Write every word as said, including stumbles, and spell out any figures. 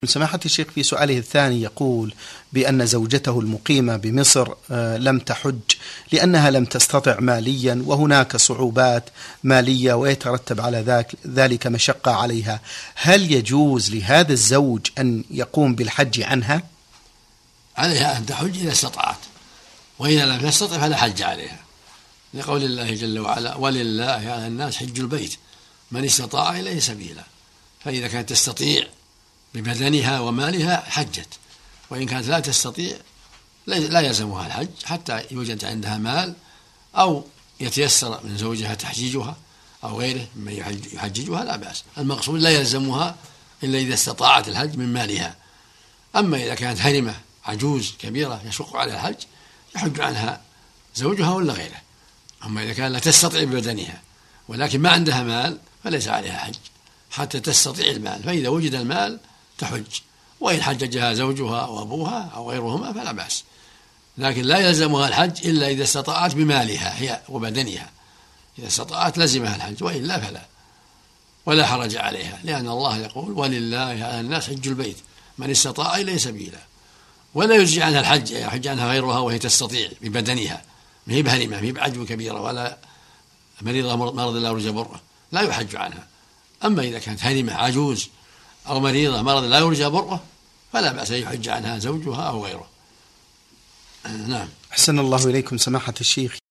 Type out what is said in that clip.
سماحة الشيخ في سؤاله الثاني يقول بأن زوجته المقيمة بمصر لم تحج لأنها لم تستطع ماليا وهناك صعوبات مالية ويترتب على ذلك مشقة عليها، هل يجوز لهذا الزوج أن يقوم بالحج عنها؟ عليها أن تحج إذا استطاعت، وإذا لم تستطع فلا حج عليها، لقول الله جل وعلا ولله على الناس حج البيت من استطاع إليه سبيلا. فإذا كانت تستطيع ببدنها ومالها حجت، وإن كانت لا تستطيع لا يلزمها الحج حتى يوجد عندها مال أو يتيسر من زوجها تحجيجها أو غيره ممن يحججها لا بأس. المقصود لا يلزمها إلا إذا استطاعت الحج من مالها. أما إذا كانت هرمة عجوز كبيرة يشق على الحج يحج عنها زوجها ولا غيره. أما إذا كان لا تستطيع ببدنها ولكن ما عندها مال فليس عليها حج حتى تستطيع المال، فإذا وجد المال تحج، وإن حججها زوجها أو أبوها أو غيرهما فلا بأس، لكن لا يلزمها الحج إلا إذا استطاعت بمالها هي وبدنها. إذا استطاعت لزمها الحج، وإلا فلا، ولا حرج عليها، لأن الله يقول ولله على الناس حج البيت من استطاع إليه سبيلا. ولا يجزي عنها الحج يحج عنها غيرها وهي تستطيع ببدنها، ما هي بهرمة، ما هي بعجوة كبيرة ولا مريضة مرض لا يرجى بره، لا يحج عنها. أما إذا كانت هرمة عجوز أو مريضة مرض لا يرجى بره فلا بأس أن يحج عنها زوجها أو غيره. نعم. أحسن الله إليكم سماحة الشيخ.